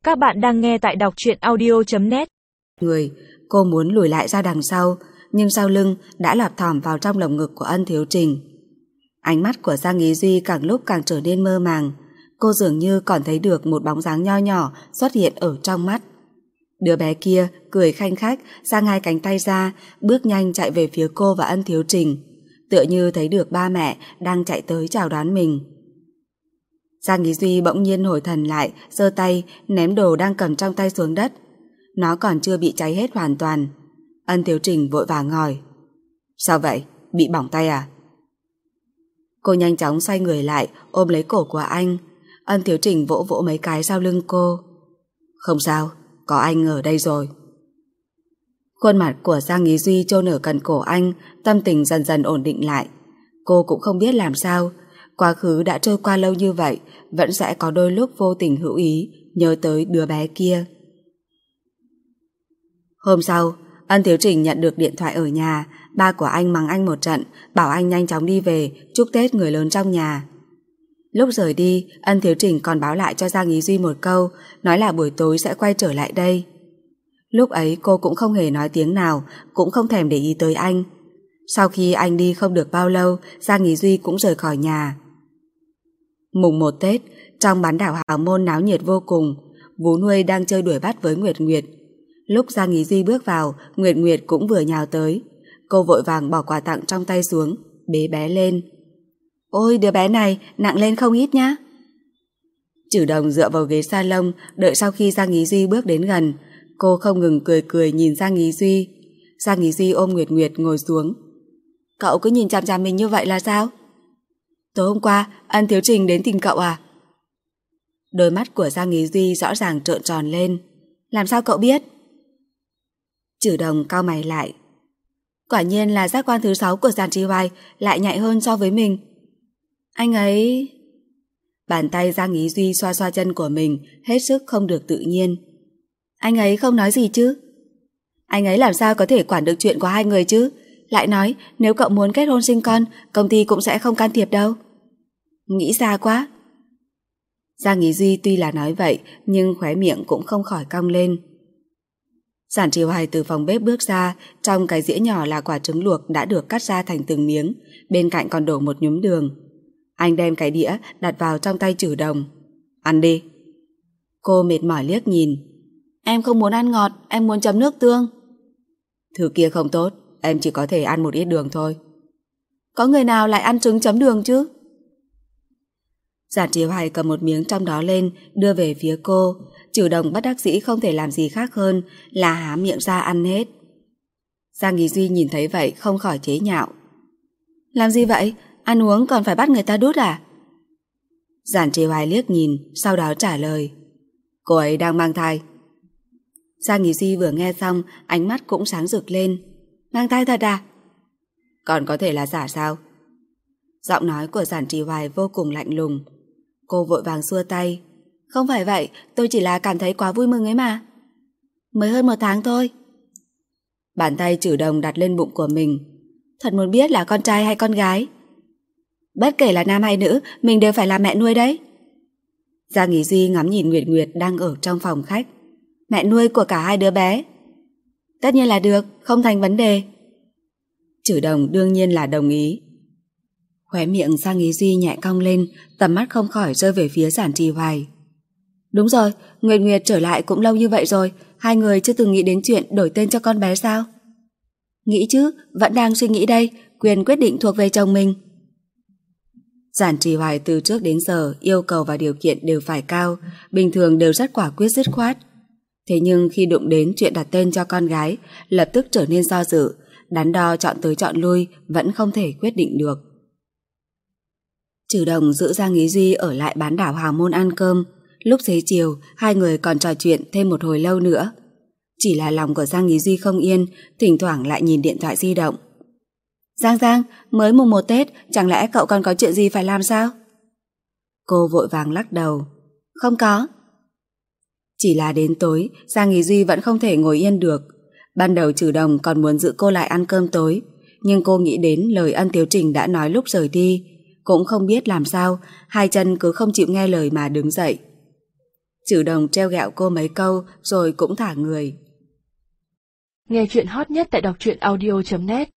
Các bạn đang nghe tại đọc truyện audio.net. Người, cô muốn lùi lại ra đằng sau, nhưng sau lưng đã lọt thỏm vào trong lồng ngực của Ân Thiếu Trình. Ánh mắt của Giang Ý Duy càng lúc càng trở nên mơ màng. Cô dường như còn thấy được một bóng dáng nho nhỏ xuất hiện ở trong mắt. Đứa bé kia cười khanh khách, giang hai cánh tay ra, bước nhanh chạy về phía cô và Ân Thiếu Trình, tựa như thấy được ba mẹ đang chạy tới chào đón mình. Giang Ý Duy bỗng nhiên hồi thần lại, giơ tay ném đồ đang cầm trong tay xuống đất. Nó còn chưa bị cháy hết hoàn toàn. Ân Thiếu Trình vội vàng hỏi: "Sao vậy? Bị bỏng tay à?" Cô nhanh chóng xoay người lại, ôm lấy cổ của anh. Ân Thiếu Trình vỗ vỗ mấy cái sau lưng cô: "Không sao, có anh ở đây rồi." Khuôn mặt của Giang Ý Duy chôn ở cạnh cổ anh, tâm tình dần dần ổn định lại. Cô cũng không biết làm sao, quá khứ đã trôi qua lâu như vậy, vẫn sẽ có đôi lúc vô tình hữu ý nhớ tới đứa bé kia. Hôm sau, Ân Thiếu Trình nhận được điện thoại ở nhà. Ba của anh mắng anh một trận, bảo anh nhanh chóng đi về chúc Tết người lớn trong nhà. Lúc rời đi, Ân Thiếu Trình còn báo lại cho Giang Ý Duy một câu, nói là buổi tối sẽ quay trở lại đây. Lúc ấy cô cũng không hề nói tiếng nào, cũng không thèm để ý tới anh. Sau khi anh đi không được bao lâu, Giang Ý Duy cũng rời khỏi nhà. Mùng 1 Tết, trong bán đảo Hào Môn náo nhiệt vô cùng. Vú nuôi đang chơi đuổi bắt với Nguyệt Nguyệt. Lúc Giang Ý Duy bước vào, Nguyệt Nguyệt cũng vừa nhào tới. Cô vội vàng bỏ quà tặng trong tay xuống, bế bé lên. "Ôi, đứa bé này nặng lên không ít nhá." Trử Đồng dựa vào ghế salon, đợi sau khi Giang Ý Duy bước đến gần. Cô không ngừng cười cười nhìn Giang Ý Duy. Giang Ý Duy ôm Nguyệt Nguyệt ngồi xuống. "Cậu cứ nhìn chằm chằm mình như vậy là sao? Tối hôm qua Ân Thiếu Trình đến tìm cậu à?" Đôi mắt của Giang Ý Duy rõ ràng trợn tròn lên. "Làm sao cậu biết?" Trử Đồng cau mày lại. Quả nhiên là giác quan thứ 6 của Giản Trì Hoài lại nhạy hơn so với mình. Anh ấy... Bàn tay Giang Ý Duy xoa xoa chân của mình, hết sức không được tự nhiên. Anh ấy không nói gì chứ? Anh ấy làm sao có thể quản được chuyện của hai người chứ? Lại nói nếu cậu muốn kết hôn sinh con, công ty cũng sẽ không can thiệp đâu. Nghĩ xa quá. Giang Ý Duy tuy là nói vậy, nhưng khóe miệng cũng không khỏi cong lên. Giản Trì Hoài từ phòng bếp bước ra, trong cái dĩa nhỏ là quả trứng luộc đã được cắt ra thành từng miếng, bên cạnh còn đổ một nhúm đường. Anh đem cái đĩa đặt vào trong tay Trử Đồng. "Ăn đi." Cô mệt mỏi liếc nhìn. "Em không muốn ăn ngọt, em muốn chấm nước tương." "Thứ kia không tốt, em chỉ có thể ăn một ít đường thôi." "Có người nào lại ăn trứng chấm đường chứ?" Giản Trì Hoài cầm một miếng trong đó lên, đưa về phía cô. Trử Đồng bất đắc dĩ không thể làm gì khác hơn là há miệng ra ăn hết. Giang Ý Duy nhìn thấy vậy không khỏi chế nhạo. "Làm gì vậy? Ăn uống còn phải bắt người ta đút à?" Giản Trì Hoài liếc nhìn, sau đó trả lời. "Cô ấy đang mang thai." Giang Ý Duy vừa nghe xong, ánh mắt cũng sáng rực lên. "Mang thai thật à?" "Còn có thể là giả sao?" Giọng nói của Giản Trì Hoài vô cùng lạnh lùng. Cô vội vàng xua tay. "Không phải vậy, tôi chỉ là cảm thấy quá vui mừng ấy mà. Mới hơn 1 tháng thôi." Bàn tay Trử Đồng đặt lên bụng của mình. "Thật muốn biết là con trai hay con gái?" "Bất kể là nam hay nữ, mình đều phải là mẹ nuôi đấy." Giang Ý Duy ngắm nhìn Nguyệt Nguyệt đang ở trong phòng khách. "Mẹ nuôi của cả hai đứa bé?" "Tất nhiên là được, không thành vấn đề." Trử Đồng đương nhiên là đồng ý. Khóe miệng Giang Ý Duy nhẹ cong lên, tầm mắt không khỏi rơi về phía Giản Trì Hoài. "Đúng rồi, Nguyệt Nguyệt trở lại cũng lâu như vậy rồi, hai người chưa từng nghĩ đến chuyện đổi tên cho con bé sao?" "Nghĩ chứ, vẫn đang suy nghĩ đây, quyền quyết định thuộc về chồng mình." Giản Trì Hoài từ trước đến giờ yêu cầu và điều kiện đều phải cao, bình thường đều rất quả quyết dứt khoát. Thế nhưng khi đụng đến chuyện đặt tên cho con gái, lập tức trở nên do dự, đắn đo chọn tới chọn lui, vẫn không thể quyết định được. Trử Đồng giữ Giang Ý Duy ở lại bán đảo Hào Môn ăn cơm. Lúc xế chiều, hai người còn trò chuyện thêm một hồi lâu nữa. Chỉ là lòng của Giang Ý Duy không yên, thỉnh thoảng lại nhìn điện thoại di động. Giang, mới mùng 1 Tết, chẳng lẽ cậu còn có chuyện gì phải làm sao?" Cô vội vàng lắc đầu. "Không có." Chỉ là đến tối, Giang Ý Duy vẫn không thể ngồi yên được. Ban đầu Trử Đồng còn muốn giữ cô lại ăn cơm tối, nhưng cô nghĩ đến lời Ân Thiếu Trình đã nói lúc rời đi, cũng không biết làm sao, hai chân cứ không chịu nghe lời mà đứng dậy. Trừ Đồng trêu ghẹo cô mấy câu rồi cũng thả người. Nghe chuyện hot nhất tại đọc truyện audio.net